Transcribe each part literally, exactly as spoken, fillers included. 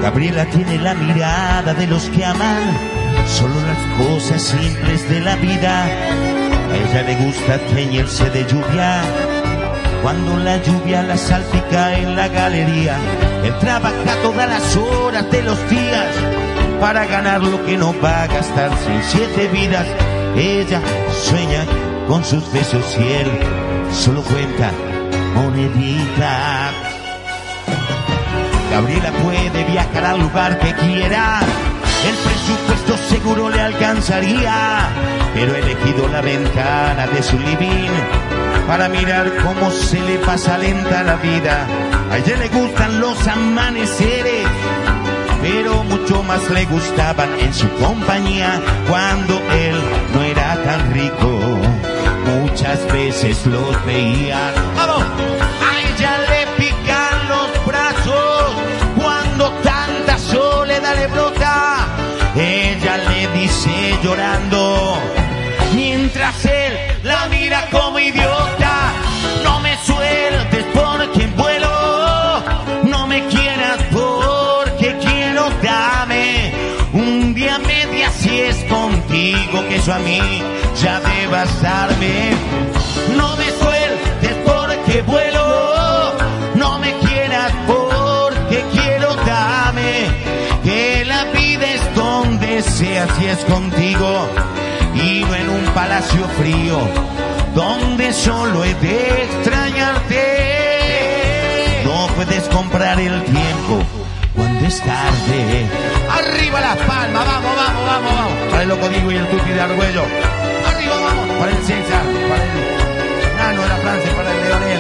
Gabriela tiene la mirada de los que aman solo las cosas simples de la vida. A ella le gusta teñirse de lluvia cuando la lluvia la salpica en la galería. Él trabaja todas las horas de los días para ganar lo que no va a gastarse en siete vidas. Ella sueña con sus besos y él solo cuenta moneditas. Gabriela puede viajar al lugar que quiera, el presupuesto seguro le alcanzaría, pero ha elegido la ventana de su living para mirar cómo se le pasa lenta la vida. A ella le gustan los amaneceres, pero mucho más le gustaban en su compañía cuando él no era tan rico. Muchas veces los veía. ¡Vamos! A ella le pican los brazos cuando tanta soledad le brota. Ella le dice llorando mientras él la mira como idiota: no me sueltes porque vuelo, no me quieras porque quiero, dame un día media si es contigo, que eso a mí ya de bastarme. No me sueltes porque vuelo, no me quieras porque quiero, dame que la vida es donde sea si es contigo y no en un palacio frío donde solo he de extrañarte. No puedes comprar el tiempo cuando es tarde. Arriba las palmas, vamos, vamos, vamos, vamos. Para el Loco Diego y el Tuti de Argüello. Arriba, vamos. Para el César, para el Nano de la Francia, para el Leonel.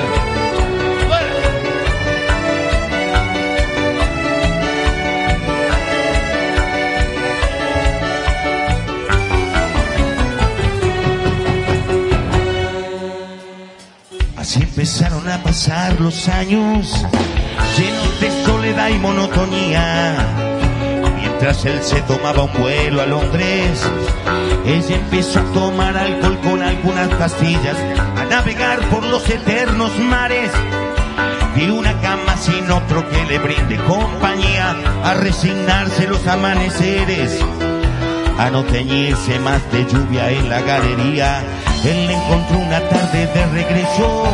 Así empezaron a pasar los años, llenos de soledad y monotonía. Mientras él se tomaba un vuelo a Londres, ella empezó a tomar alcohol con algunas pastillas, a navegar por los eternos mares de una cama sin otro que le brinde compañía, a resignarse los amaneceres, a no teñirse más de lluvia en la galería. Él le encontró una tarde de regreso,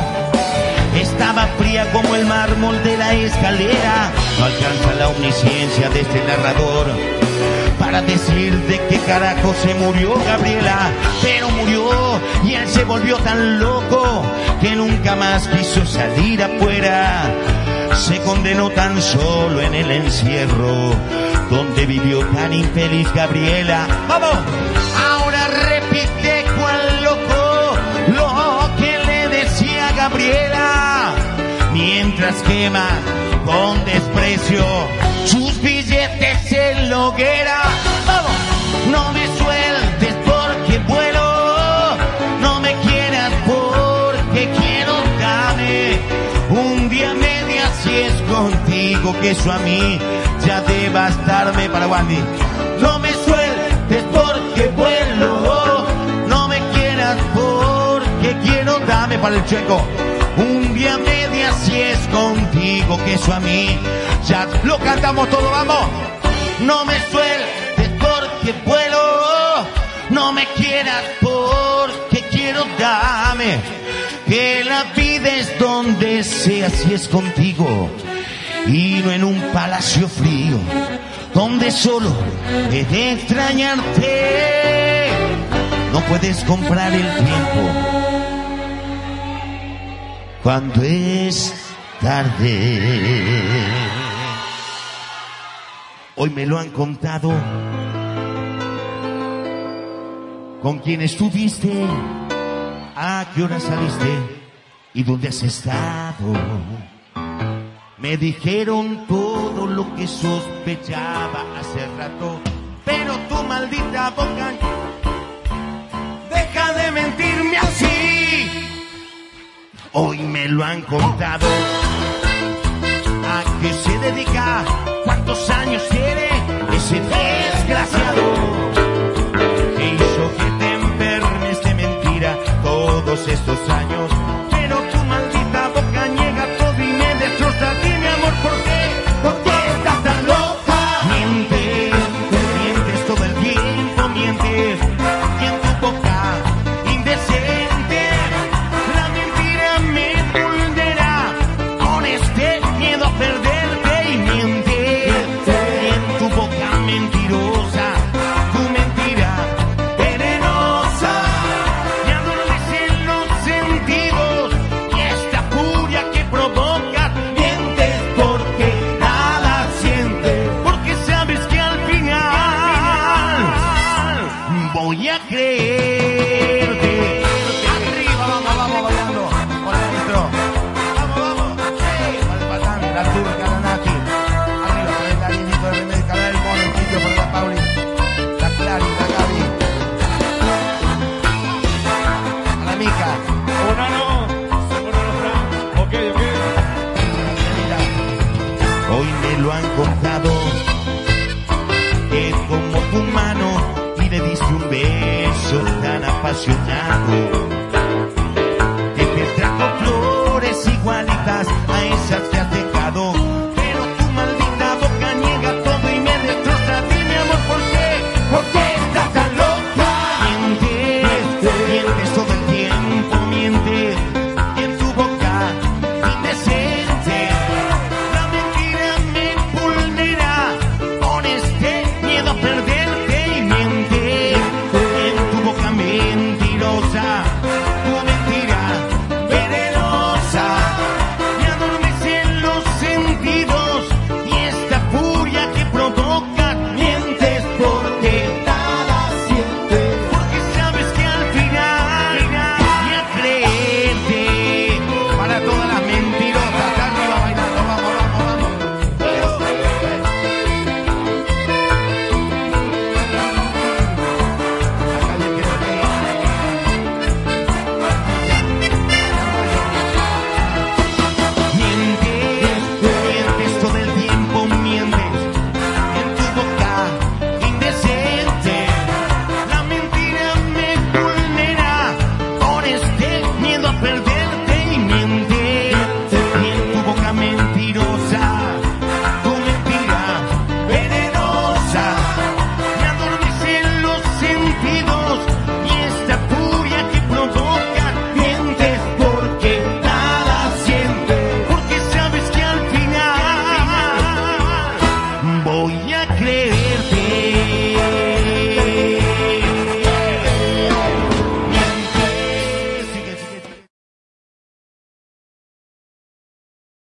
estaba fría como el mármol de la escalera. No alcanza la omnisciencia de este narrador para decir de qué carajo se murió Gabriela, pero murió y él se volvió tan loco que nunca más quiso salir afuera. Se condenó tan solo en el encierro donde vivió tan infeliz Gabriela. ¡Vamos! Ahora repite cual loco lo que le decía Gabriela, mientras quema con desprecio sus billetes en la hoguera. ¡Vamos! No me sueltes porque vuelo, no me quieras porque quiero, dame un día media si es contigo, que eso a mí ya de bastarme. Para Wandy. No me sueltes porque vuelo, no me quieras porque quiero, dame. Para el Checo. Un día media si es contigo, que eso a mí ya lo cantamos todo, vamos. No me sueltes porque vuelo, no me quieras porque quiero, dame que la vida es donde sea si es contigo y no en un palacio frío donde solo he de extrañarte. No puedes comprar el tiempo cuando es tarde. Hoy me lo han contado. ¿Con quién estuviste? ¿A qué hora saliste? ¿Y dónde has estado? Me dijeron todo lo que sospechaba hace rato, pero tu maldita boca deja de mentirme así. Hoy me lo han contado. ¿A qué se dedica? ¿Cuántos años tiene ese desgraciado que hizo que te enfermes de mentira todos estos años?